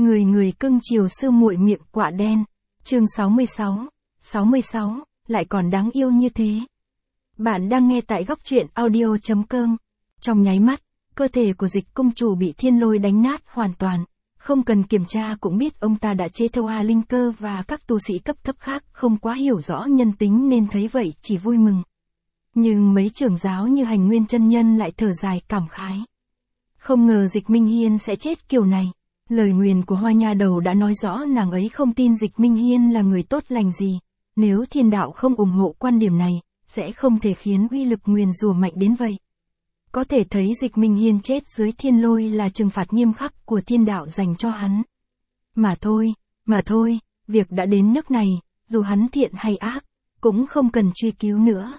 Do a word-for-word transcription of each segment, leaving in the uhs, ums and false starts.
Người người cưng chiều sư muội miệng quạ đen. Chương sáu mươi sáu. sáu mươi sáu, lại còn đáng yêu như thế. Bạn đang nghe tại góc truyện audio chấm com. Trong nháy mắt, cơ thể của Dịch công chủ bị thiên lôi đánh nát hoàn toàn. Không cần kiểm tra cũng biết ông ta đã chế theo Hoa Linh Cơ và các tu sĩ cấp thấp khác không quá hiểu rõ nhân tính nên thấy vậy chỉ vui mừng. Nhưng mấy trưởng giáo như Hành Nguyên chân nhân lại thở dài cảm khái. Không ngờ Dịch Minh Hiên sẽ chết kiểu này. Lời nguyền của Hoa Nha Đầu đã nói rõ nàng ấy không tin Dịch Minh Hiên là người tốt lành gì. Nếu thiên đạo không ủng hộ quan điểm này, sẽ không thể khiến uy lực nguyền rủa mạnh đến vậy. Có thể thấy Dịch Minh Hiên chết dưới thiên lôi là trừng phạt nghiêm khắc của thiên đạo dành cho hắn. Mà thôi, mà thôi, việc đã đến nước này, dù hắn thiện hay ác, cũng không cần truy cứu nữa.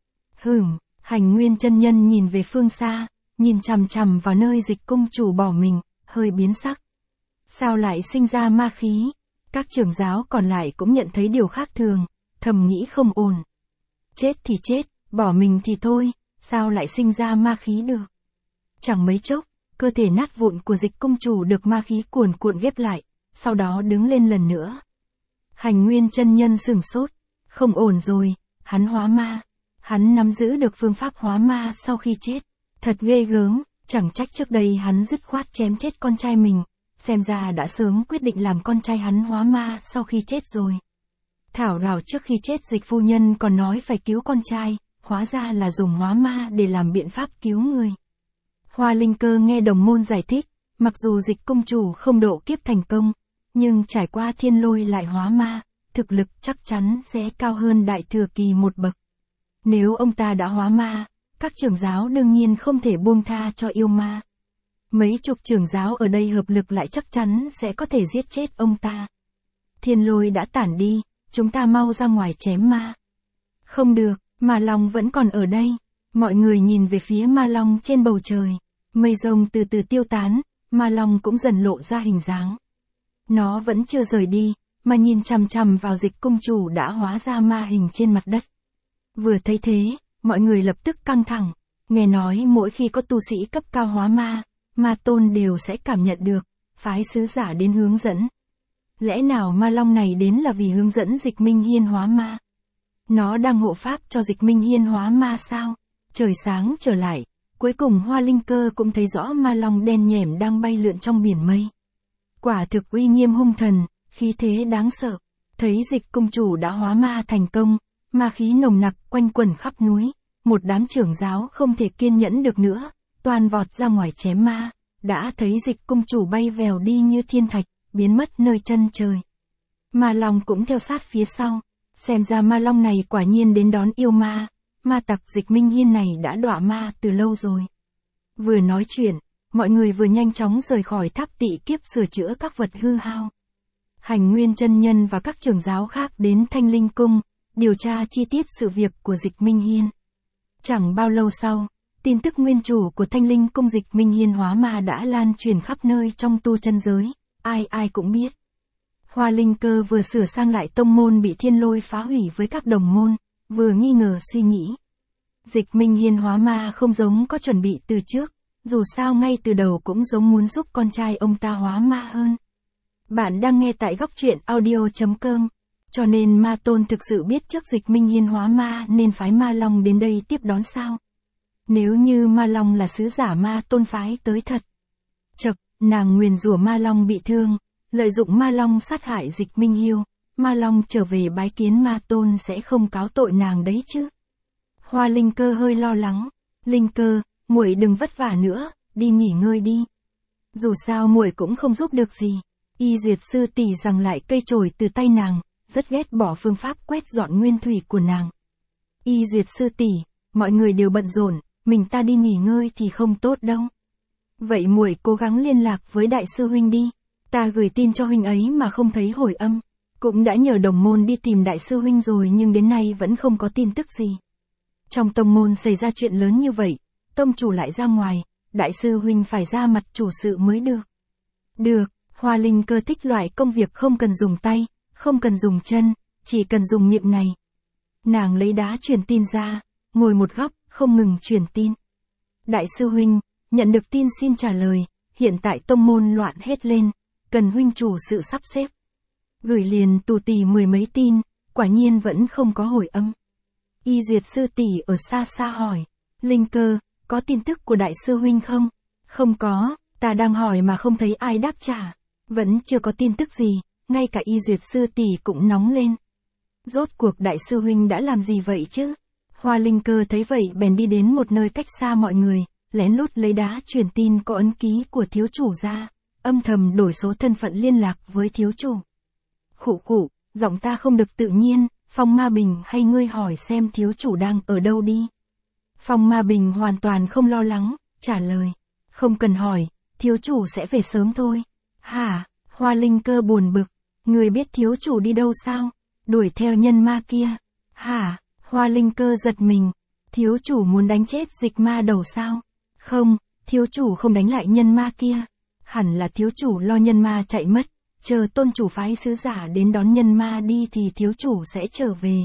Hửm, Hành Nguyên chân nhân nhìn về phương xa, nhìn chằm chằm vào nơi Dịch công chủ bỏ mình, hơi biến sắc. Sao lại sinh ra ma khí? Các trưởng giáo còn lại cũng nhận thấy điều khác thường, thầm nghĩ không ổn. Chết thì chết, bỏ mình thì thôi, sao lại sinh ra ma khí được? Chẳng mấy chốc, cơ thể nát vụn của Dịch công chủ được ma khí cuồn cuộn ghép lại, sau đó đứng lên lần nữa. Hành Nguyên chân nhân sửng sốt, không ổn rồi, hắn hóa ma. Hắn nắm giữ được phương pháp hóa ma sau khi chết. Thật ghê gớm, chẳng trách trước đây hắn dứt khoát chém chết con trai mình. Xem ra đã sớm quyết định làm con trai hắn hóa ma sau khi chết rồi. Thảo nào trước khi chết Dịch phu nhân còn nói phải cứu con trai, hóa ra là dùng hóa ma để làm biện pháp cứu người. Hoa Linh Cơ nghe đồng môn giải thích, mặc dù Dịch công chủ không độ kiếp thành công, nhưng trải qua thiên lôi lại hóa ma, thực lực chắc chắn sẽ cao hơn Đại Thừa Kỳ một bậc. Nếu ông ta đã hóa ma, các trưởng giáo đương nhiên không thể buông tha cho yêu ma. Mấy chục trưởng giáo ở đây hợp lực lại chắc chắn sẽ có thể giết chết ông ta. Thiên lôi đã tản đi, chúng ta mau ra ngoài chém ma. Không được, Ma Long vẫn còn ở đây. Mọi người nhìn về phía Ma Long trên bầu trời. Mây rông từ từ tiêu tán, Ma Long cũng dần lộ ra hình dáng. Nó vẫn chưa rời đi, mà nhìn chằm chằm vào Dịch công chủ đã hóa ra ma hình trên mặt đất. Vừa thấy thế, mọi người lập tức căng thẳng. Nghe nói mỗi khi có tu sĩ cấp cao hóa ma, Ma Tôn đều sẽ cảm nhận được, phái sứ giả đến hướng dẫn. Lẽ nào Ma Long này đến là vì hướng dẫn Dịch Minh Hiên hóa ma? Nó đang hộ pháp cho Dịch Minh Hiên hóa ma sao? Trời sáng trở lại, cuối cùng Hoa Linh Cơ cũng thấy rõ Ma Long đen nhẻm đang bay lượn trong biển mây. Quả thực uy nghiêm hung thần, khí thế đáng sợ. Thấy Dịch công chủ đã hóa ma thành công, ma khí nồng nặc quanh quẩn khắp núi, một đám trưởng giáo không thể kiên nhẫn được nữa, toàn vọt ra ngoài chém ma, đã thấy Dịch công chủ bay vèo đi như thiên thạch, biến mất nơi chân trời. Ma Long cũng theo sát phía sau, xem ra Ma Long này quả nhiên đến đón yêu ma, ma tặc Dịch Minh Hiên này đã đọa ma từ lâu rồi. Vừa nói chuyện, mọi người vừa nhanh chóng rời khỏi tháp tị kiếp sửa chữa các vật hư hao. Hành Nguyên chân nhân và các trưởng giáo khác đến Thanh Linh Cung, điều tra chi tiết sự việc của Dịch Minh Hiên. Chẳng bao lâu sau, tin tức nguyên chủ của Thanh Linh Cung Dịch Minh Hiên hóa ma đã lan truyền khắp nơi trong tu chân giới, ai ai cũng biết. Hoa Linh Cơ vừa sửa sang lại tông môn bị thiên lôi phá hủy với các đồng môn, vừa nghi ngờ suy nghĩ. Dịch Minh Hiên hóa ma không giống có chuẩn bị từ trước, dù sao ngay từ đầu cũng giống muốn giúp con trai ông ta hóa ma hơn. Bạn đang nghe tại góc truyện audio chấm com. Cho nên Ma Tôn thực sự biết trước Dịch Minh Hiên hóa ma nên phái Ma Long đến đây tiếp đón sao? Nếu như Ma Long là sứ giả Ma Tôn phái tới thật. Chậc, nàng nguyền rủa Ma Long bị thương, lợi dụng Ma Long sát hại Dịch Minh Hiêu, Ma Long trở về bái kiến Ma Tôn sẽ không cáo tội nàng đấy chứ? Hoa Linh Cơ hơi lo lắng. Linh Cơ, muội đừng vất vả nữa, đi nghỉ ngơi đi. Dù sao muội cũng không giúp được gì. Y Duyệt sư tỷ giằng lại cây chổi từ tay nàng, rất ghét bỏ phương pháp quét dọn nguyên thủy của nàng. Y Duyệt sư tỷ, mọi người đều bận rộn, mình ta đi nghỉ ngơi thì không tốt đâu. Vậy muội cố gắng liên lạc với đại sư huynh đi. Ta gửi tin cho huynh ấy mà không thấy hồi âm. Cũng đã nhờ đồng môn đi tìm đại sư huynh rồi nhưng đến nay vẫn không có tin tức gì. Trong tông môn xảy ra chuyện lớn như vậy, tông chủ lại ra ngoài, đại sư huynh phải ra mặt chủ sự mới được. Được, Hoa Linh Cơ thích loại công việc không cần dùng tay, không cần dùng chân, chỉ cần dùng miệng này. Nàng lấy đá truyền tin ra, ngồi một góc, không ngừng truyền tin. Đại sư huynh, nhận được tin xin trả lời, hiện tại tông môn loạn hết lên, cần huynh chủ sự sắp xếp. Gửi liền tù tì mười mấy tin, quả nhiên vẫn không có hồi âm. Y Duyệt sư tỷ ở xa xa hỏi, Linh Cơ, có tin tức của đại sư huynh không? Không có, ta đang hỏi mà không thấy ai đáp trả. Vẫn chưa có tin tức gì, ngay cả Y Duyệt sư tỷ cũng nóng lên. Rốt cuộc đại sư huynh đã làm gì vậy chứ? Hoa Linh Cơ thấy vậy bèn đi đến một nơi cách xa mọi người, lén lút lấy đá truyền tin có ấn ký của thiếu chủ ra, âm thầm đổi số thân phận liên lạc với thiếu chủ. Khụ khụ, giọng ta không được tự nhiên, Phong Ma Bình hay ngươi hỏi xem thiếu chủ đang ở đâu đi. Phong Ma Bình hoàn toàn không lo lắng, trả lời, không cần hỏi, thiếu chủ sẽ về sớm thôi. Hả? Hoa Linh Cơ buồn bực, ngươi biết thiếu chủ đi đâu sao? Đuổi theo nhân ma kia. Hả? Hoa Linh Cơ giật mình, thiếu chủ muốn đánh chết dịch ma đầu sao? Không, thiếu chủ không đánh lại nhân ma kia. Hẳn là thiếu chủ lo nhân ma chạy mất, chờ tôn chủ phái sứ giả đến đón nhân ma đi thì thiếu chủ sẽ trở về.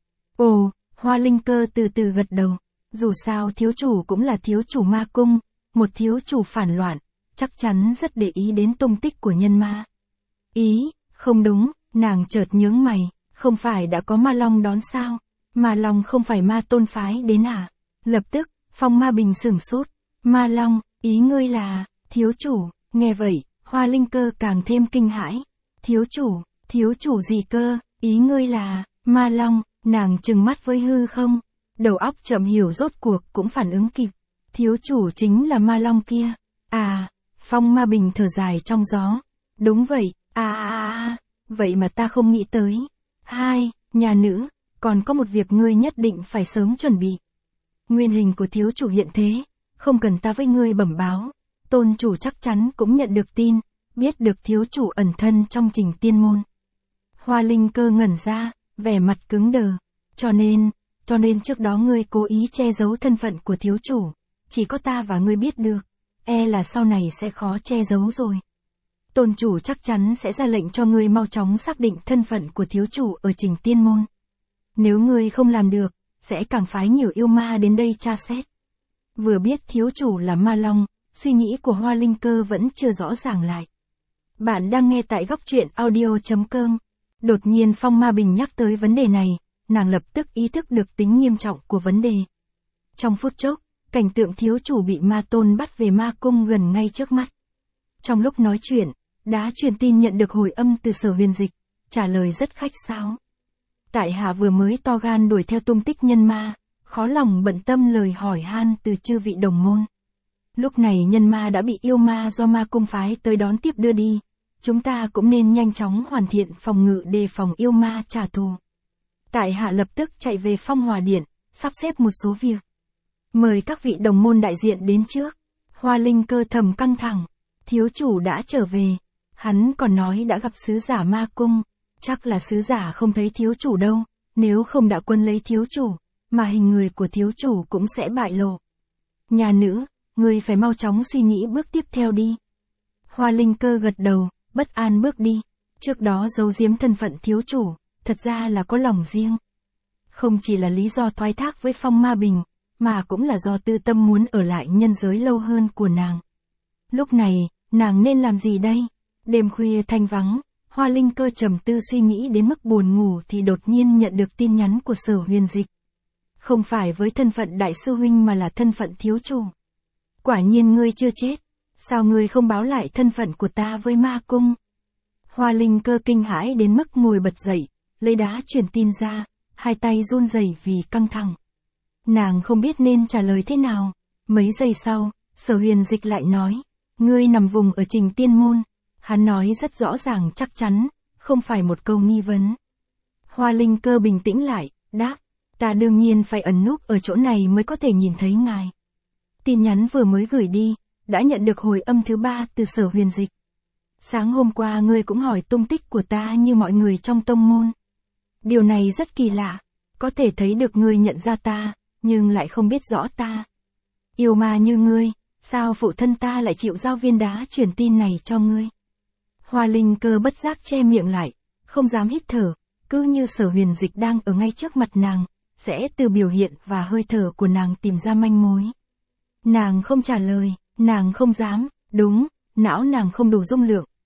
Ồ, Hoa Linh Cơ từ từ gật đầu, dù sao thiếu chủ cũng là thiếu chủ ma cung, một thiếu chủ phản loạn, chắc chắn rất để ý đến tung tích của nhân ma. Ý, không đúng, nàng chợt nhướng mày, không phải đã có ma long đón sao? Ma long không phải ma tôn phái đến à? Lập tức, Phong Ma Bình sửng sốt, ma long, ý ngươi là, thiếu chủ, nghe vậy, Hoa Linh Cơ càng thêm kinh hãi. Thiếu chủ, thiếu chủ gì cơ, ý ngươi là, ma long, nàng trừng mắt với hư không, đầu óc chậm hiểu rốt cuộc cũng phản ứng kịp. Thiếu chủ chính là ma long kia. À, Phong Ma Bình thở dài trong gió. Đúng vậy, à à à, vậy mà ta không nghĩ tới. Hai, nhà nữ, còn có một việc ngươi nhất định phải sớm chuẩn bị. Nguyên hình của thiếu chủ hiện thế, không cần ta với ngươi bẩm báo. Tôn chủ chắc chắn cũng nhận được tin, biết được thiếu chủ ẩn thân trong Trình Tiên Môn. Hoa Linh Cơ ngẩn ra, vẻ mặt cứng đờ. Cho nên, cho nên trước đó ngươi cố ý che giấu thân phận của thiếu chủ, chỉ có ta và ngươi biết được, e là sau này sẽ khó che giấu rồi. Tôn chủ chắc chắn sẽ ra lệnh cho ngươi mau chóng xác định thân phận của thiếu chủ ở Trình Tiên Môn. Nếu ngươi không làm được, sẽ càng phái nhiều yêu ma đến đây tra xét. Vừa biết thiếu chủ là ma long, suy nghĩ của Hoa Linh Cơ vẫn chưa rõ ràng lại. Bạn đang nghe tại góc truyện audio chấm com. Đột nhiên Phong Ma Bình nhắc tới vấn đề này, nàng lập tức ý thức được tính nghiêm trọng của vấn đề. Trong phút chốc, cảnh tượng thiếu chủ bị ma tôn bắt về ma cung gần ngay trước mắt. Trong lúc nói chuyện, đá truyền tin nhận được hồi âm từ Sở Huyền Dịch, trả lời rất khách sáo. Tại hạ vừa mới to gan đuổi theo tung tích nhân ma, khó lòng bận tâm lời hỏi han từ chư vị đồng môn. Lúc này nhân ma đã bị yêu ma do ma cung phái tới đón tiếp đưa đi, chúng ta cũng nên nhanh chóng hoàn thiện phòng ngự đề phòng yêu ma trả thù. Tại hạ lập tức chạy về Phong Hòa Điện, sắp xếp một số việc. Mời các vị đồng môn đại diện đến trước. Hoa Linh Cơ thầm căng thẳng, thiếu chủ đã trở về, hắn còn nói đã gặp sứ giả ma cung, chắc là sứ giả không thấy thiếu chủ đâu, nếu không đã quân lấy thiếu chủ, mà hình người của thiếu chủ cũng sẽ bại lộ. Nhà nữ, ngươi phải mau chóng suy nghĩ bước tiếp theo đi. Hoa Linh Cơ gật đầu, bất an bước đi, trước đó giấu giếm thân phận thiếu chủ, thật ra là có lòng riêng. Không chỉ là lý do thoái thác với Phong Ma Bình, mà cũng là do tư tâm muốn ở lại nhân giới lâu hơn của nàng. Lúc này, nàng nên làm gì đây? Đêm khuya thanh vắng, Hoa Linh Cơ trầm tư suy nghĩ đến mức buồn ngủ thì đột nhiên nhận được tin nhắn của Sở Huyền Dịch. Không phải với thân phận đại sư huynh mà là thân phận thiếu chủ. Quả nhiên ngươi chưa chết, sao ngươi không báo lại thân phận của ta với ma cung? Hoa Linh Cơ kinh hãi đến mức ngồi bật dậy, lấy đá truyền tin ra, hai tay run rẩy vì căng thẳng. Nàng không biết nên trả lời thế nào. Mấy giây sau, Sở Huyền Dịch lại nói, ngươi nằm vùng ở Trình Tiên Môn. Hắn nói rất rõ ràng chắc chắn, không phải một câu nghi vấn. Hoa Linh Cơ bình tĩnh lại, đáp, ta đương nhiên phải ẩn núp ở chỗ này mới có thể nhìn thấy ngài. Tin nhắn vừa mới gửi đi, đã nhận được hồi âm thứ ba từ Sở Huyền Dịch. Sáng hôm qua ngươi cũng hỏi tung tích của ta như mọi người trong tông môn. Điều này rất kỳ lạ, có thể thấy được ngươi nhận ra ta, nhưng lại không biết rõ ta. Yêu ma như ngươi, sao phụ thân ta lại chịu giao viên đá truyền tin này cho ngươi? Hoa Linh Cơ bất giác che miệng lại, không dám hít thở, cứ như Sở Huyền Dịch đang ở ngay trước mặt nàng, sẽ từ biểu hiện và hơi thở của nàng tìm ra manh mối. Nàng không trả lời, nàng không dám, đúng, não nàng không đủ dung lượng,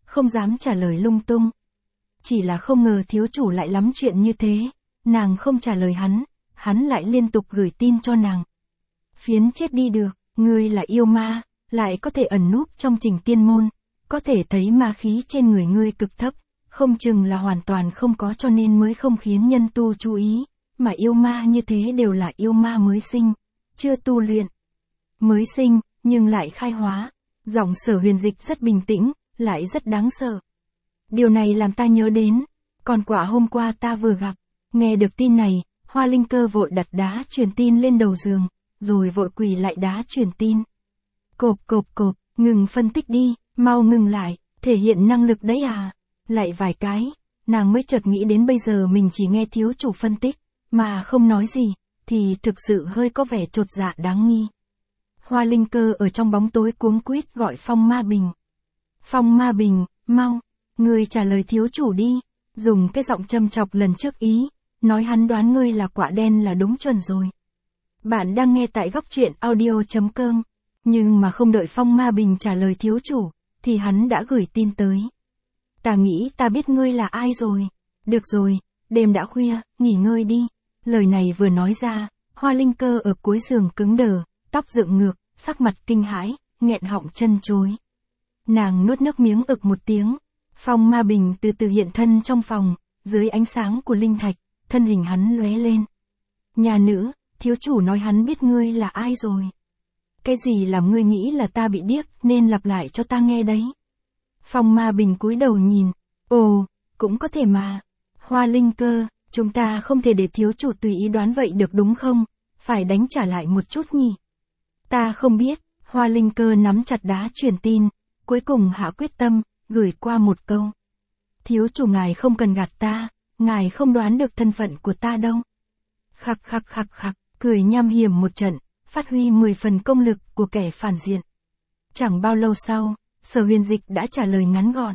không dám trả lời lung tung. Chỉ là không ngờ thiếu chủ lại lắm chuyện như thế, nàng không trả lời hắn, hắn lại liên tục gửi tin cho nàng. Phiến chết đi được, ngươi là yêu ma, lại có thể ẩn núp trong Trình Tiên Môn, có thể thấy ma khí trên người ngươi cực thấp, không chừng là hoàn toàn không có cho nên mới không khiến nhân tu chú ý, mà yêu ma như thế đều là yêu ma mới sinh, chưa tu luyện. Mới sinh, nhưng lại khai hóa. Giọng Sở Huyền Dịch rất bình tĩnh, lại rất đáng sợ. Điều này làm ta nhớ đến, còn quả hôm qua ta vừa gặp, nghe được tin này, Hoa Linh Cơ vội đặt đá truyền tin lên đầu giường, rồi vội quỳ lại đá truyền tin. Cộp cộp cộp, ngừng phân tích đi, mau ngừng lại, thể hiện năng lực đấy à. Lại vài cái, nàng mới chợt nghĩ đến bây giờ mình chỉ nghe thiếu chủ phân tích, mà không nói gì, thì thực sự hơi có vẻ chột dạ đáng nghi. Hoa Linh Cơ ở trong bóng tối cuống quýt gọi Phong Ma Bình. Phong Ma Bình, mau, ngươi trả lời thiếu chủ đi, dùng cái giọng châm chọc lần trước ý, nói hắn đoán ngươi là quả đen là đúng chuẩn rồi. Bạn đang nghe tại góc truyện audio chấm com, nhưng mà không đợi Phong Ma Bình trả lời thiếu chủ, thì hắn đã gửi tin tới. Ta nghĩ ta biết ngươi là ai rồi. Được rồi, đêm đã khuya, nghỉ ngơi đi. Lời này vừa nói ra, Hoa Linh Cơ ở cuối giường cứng đờ, tóc dựng ngược, sắc mặt kinh hãi, nghẹn họng chân chối. Nàng nuốt nước miếng ực một tiếng. Phong Ma Bình từ từ hiện thân trong phòng, dưới ánh sáng của linh thạch, thân hình hắn lóe lên. Nhà nữ, thiếu chủ nói hắn biết ngươi là ai rồi. Cái gì làm ngươi nghĩ là ta bị điếc nên lặp lại cho ta nghe đấy. Phong Ma Bình cúi đầu nhìn. Ồ, cũng có thể mà. Hoa Linh Cơ, chúng ta không thể để thiếu chủ tùy ý đoán vậy được đúng không? Phải đánh trả lại một chút nhỉ. Ta không biết. Hoa Linh Cơ nắm chặt đá truyền tin, cuối cùng hạ quyết tâm, gửi qua một câu. Thiếu chủ ngài không cần gạt ta, ngài không đoán được thân phận của ta đâu. Khặc khặc khặc khặc, cười nham hiểm một trận, phát huy mười phần công lực của kẻ phản diện. Chẳng bao lâu sau, Sở Huyền Dịch đã trả lời ngắn gọn.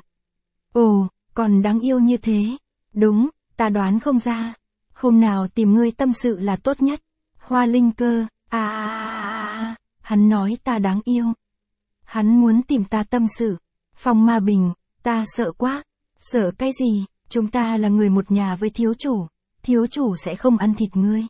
Ồ, còn đáng yêu như thế. Đúng, ta đoán không ra. Hôm nào tìm ngươi tâm sự là tốt nhất. Hoa Linh Cơ, à à à à, hắn nói ta đáng yêu. Hắn muốn tìm ta tâm sự. Phong Ma Bình, ta sợ quá. Sợ cái gì, chúng ta là người một nhà với thiếu chủ. Thiếu chủ sẽ không ăn thịt ngươi.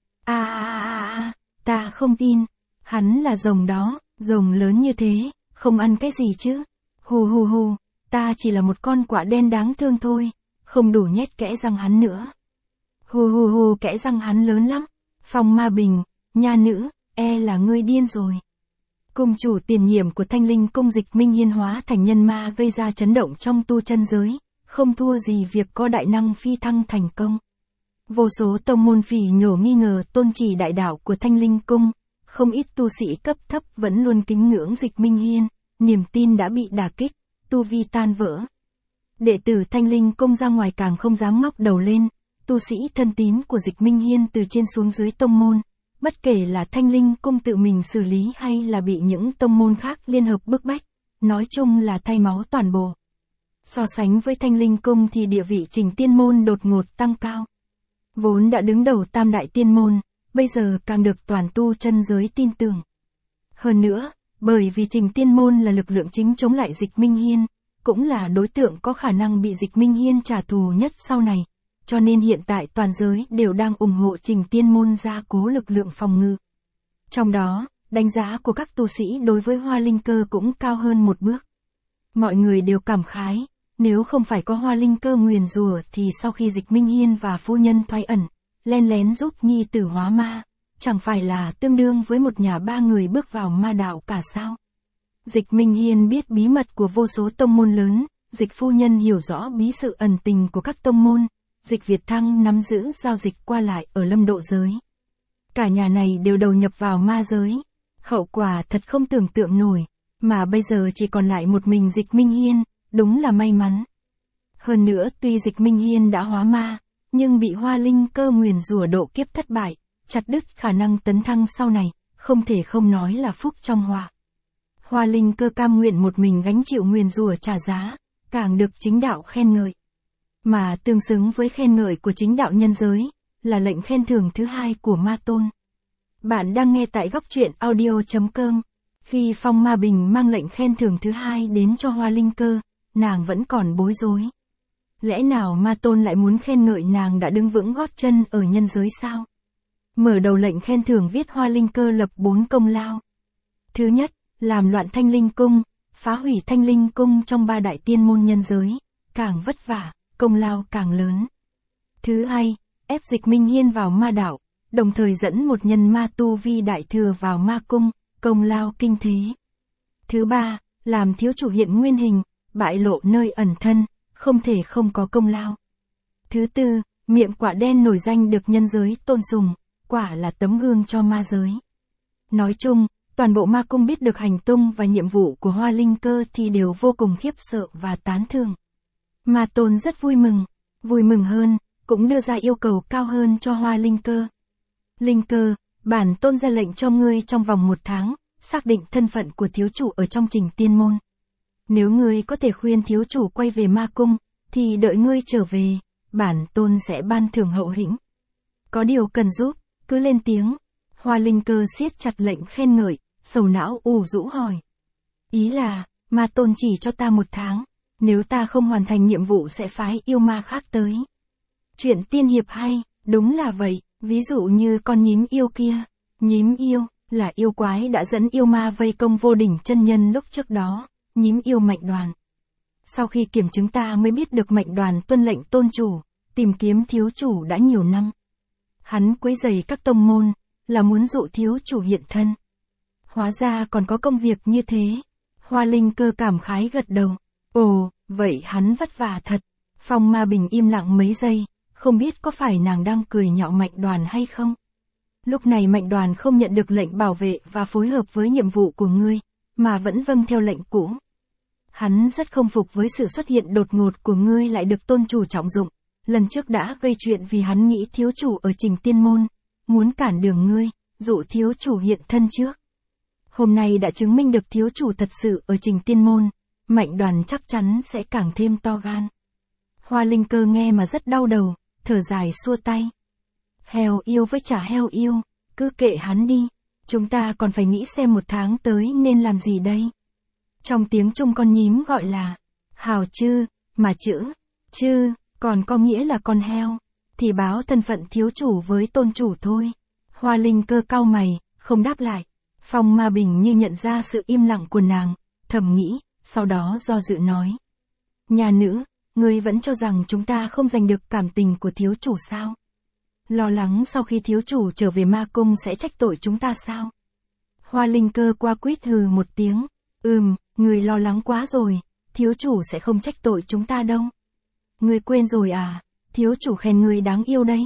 À à à à, ta không tin. Hắn là rồng đó, rồng lớn như thế, không ăn cái gì chứ. Hù hù hù, ta chỉ là một con quạ đen đáng thương thôi, không đủ nhét kẽ răng hắn nữa. Hù hù hù, kẽ răng hắn lớn lắm. Phong Ma Bình, nha nữ, e là ngươi điên rồi. Cung chủ tiền nhiệm của Thanh Linh Cung Dịch Minh Hiên hóa thành nhân ma gây ra chấn động trong tu chân giới, không thua gì việc có đại năng phi thăng thành công. Vô số tông môn phỉ nhổ nghi ngờ tôn chỉ đại đạo của Thanh Linh Cung, không ít tu sĩ cấp thấp vẫn luôn kính ngưỡng Dịch Minh Hiên, niềm tin đã bị đả kích, tu vi tan vỡ. Đệ tử Thanh Linh Cung ra ngoài càng không dám ngóc đầu lên, tu sĩ thân tín của Dịch Minh Hiên từ trên xuống dưới tông môn, bất kể là Thanh Linh Cung tự mình xử lý hay là bị những tông môn khác liên hợp bức bách, nói chung là thay máu toàn bộ. So sánh với Thanh Linh Cung thì địa vị Trình Tiên Môn đột ngột tăng cao. Vốn đã đứng đầu tam đại tiên môn, bây giờ càng được toàn tu chân giới tin tưởng. Hơn nữa, bởi vì Trình Tiên Môn là lực lượng chính chống lại Dịch Minh Hiên, cũng là đối tượng có khả năng bị Dịch Minh Hiên trả thù nhất sau này, cho nên hiện tại toàn giới đều đang ủng hộ Trình Tiên Môn gia cố lực lượng phòng ngự. Trong đó, đánh giá của các tu sĩ đối với Hoa Linh Cơ cũng cao hơn một bước. Mọi người đều cảm khái, nếu không phải có Hoa Linh Cơ nguyền rủa thì sau khi Dịch Minh Hiên và phu nhân thoái ẩn, len lén giúp nhi tử hóa ma, chẳng phải là tương đương với một nhà ba người bước vào ma đạo cả sao? Dịch Minh Hiên biết bí mật của vô số tông môn lớn, Dịch phu nhân hiểu rõ bí sự ẩn tình của các tông môn, Dịch Việt Thăng nắm giữ giao dịch qua lại ở Lâm Độ giới. Cả nhà này đều đầu nhập vào ma giới. Hậu quả thật không tưởng tượng nổi, mà bây giờ chỉ còn lại một mình Dịch Minh Hiên, đúng là may mắn. Hơn nữa tuy Dịch Minh Hiên đã hóa ma, nhưng bị Hoa Linh Cơ nguyền rủa độ kiếp thất bại, chặt đứt khả năng tấn thăng sau này, không thể không nói là phúc trong họa. Hoa Linh Cơ cam nguyện một mình gánh chịu nguyền rủa trả giá, càng được chính đạo khen ngợi. Mà tương xứng với khen ngợi của chính đạo nhân giới, là lệnh khen thưởng thứ hai của Ma Tôn. Bạn đang nghe tại góc truyện audio chấm com. Khi Phong Ma Bình mang lệnh khen thưởng thứ hai đến cho Hoa Linh Cơ, nàng vẫn còn bối rối. Lẽ nào Ma Tôn lại muốn khen ngợi nàng đã đứng vững gót chân ở nhân giới sao? Mở đầu lệnh khen thưởng viết Hoa Linh Cơ lập bốn công lao. Thứ nhất, làm loạn Thanh Linh Cung, phá hủy Thanh Linh Cung trong ba đại tiên môn nhân giới, càng vất vả, công lao càng lớn. Thứ hai, ép Dịch Minh Hiên vào ma đạo, đồng thời dẫn một nhân ma tu vi đại thừa vào ma cung, công lao kinh thế. Thứ ba, làm thiếu chủ hiện nguyên hình, bại lộ nơi ẩn thân, không thể không có công lao. Thứ tư, miệng quả đen nổi danh được nhân giới tôn sùng, quả là tấm gương cho ma giới. Nói chung, toàn bộ ma cung biết được hành tung và nhiệm vụ của Hoa Linh Cơ thì đều vô cùng khiếp sợ và tán thưởng. Ma Tôn rất vui mừng, vui mừng hơn, cũng đưa ra yêu cầu cao hơn cho Hoa Linh Cơ. Linh Cơ, bản tôn ra lệnh cho ngươi trong vòng một tháng, xác định thân phận của thiếu chủ ở trong Trình Tiên Môn. Nếu ngươi có thể khuyên thiếu chủ quay về ma cung, thì đợi ngươi trở về, bản tôn sẽ ban thưởng hậu hĩnh. Có điều cần giúp, cứ lên tiếng. Hoa Linh Cơ siết chặt lệnh khen ngợi, sầu não ủ rũ hỏi. Ý là, ma tôn chỉ cho ta một tháng, nếu ta không hoàn thành nhiệm vụ sẽ phái yêu ma khác tới. Chuyện tiên hiệp hay, đúng là vậy, ví dụ như con nhím yêu kia. Nhím yêu, là yêu quái đã dẫn yêu ma vây công Vô Đỉnh chân nhân lúc trước đó, nhím yêu Mạnh Đoàn. Sau khi kiểm chứng ta mới biết được Mạnh Đoàn tuân lệnh tôn chủ, tìm kiếm thiếu chủ đã nhiều năm. Hắn quấy rầy các tông môn, là muốn dụ thiếu chủ hiện thân. Hóa ra còn có công việc như thế. Hoa Linh Cơ cảm khái gật đầu. Ồ, vậy hắn vất vả thật. Phong Ma Bình im lặng mấy giây, không biết có phải nàng đang cười nhạo Mạnh Đoàn hay không. Lúc này Mạnh Đoàn không nhận được lệnh bảo vệ và phối hợp với nhiệm vụ của ngươi, mà vẫn vâng theo lệnh cũ. Hắn rất không phục với sự xuất hiện đột ngột của ngươi lại được tôn chủ trọng dụng. Lần trước đã gây chuyện vì hắn nghĩ thiếu chủ ở Trình Tiên Môn, muốn cản đường ngươi, dụ thiếu chủ hiện thân trước. Hôm nay đã chứng minh được thiếu chủ thật sự ở Trình Tiên Môn, Mạnh Đoàn chắc chắn sẽ càng thêm to gan. Hoa Linh Cơ nghe mà rất đau đầu, thở dài xua tay. Heo yêu với chả heo yêu, cứ kệ hắn đi, chúng ta còn phải nghĩ xem một tháng tới nên làm gì đây. Trong tiếng Trung con nhím gọi là hào chư, mà chữ chư còn có nghĩa là con heo, thì báo thân phận thiếu chủ với tôn chủ thôi. Hoa Linh Cơ cau mày, không đáp lại. Phong Ma Bình như nhận ra sự im lặng của nàng, thầm nghĩ, sau đó do dự nói. Nhà nữ, ngươi vẫn cho rằng chúng ta không giành được cảm tình của thiếu chủ sao? Lo lắng sau khi thiếu chủ trở về ma cung sẽ trách tội chúng ta sao? Hoa Linh Cơ qua quýt hừ một tiếng. Ừm, ngươi lo lắng quá rồi, thiếu chủ sẽ không trách tội chúng ta đâu. Ngươi quên rồi à, thiếu chủ khen ngươi đáng yêu đấy.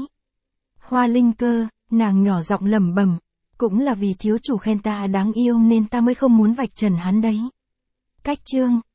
Hoa Linh Cơ, nàng nhỏ giọng lẩm bẩm, cũng là vì thiếu chủ khen ta đáng yêu nên ta mới không muốn vạch trần hắn đấy. Cách chương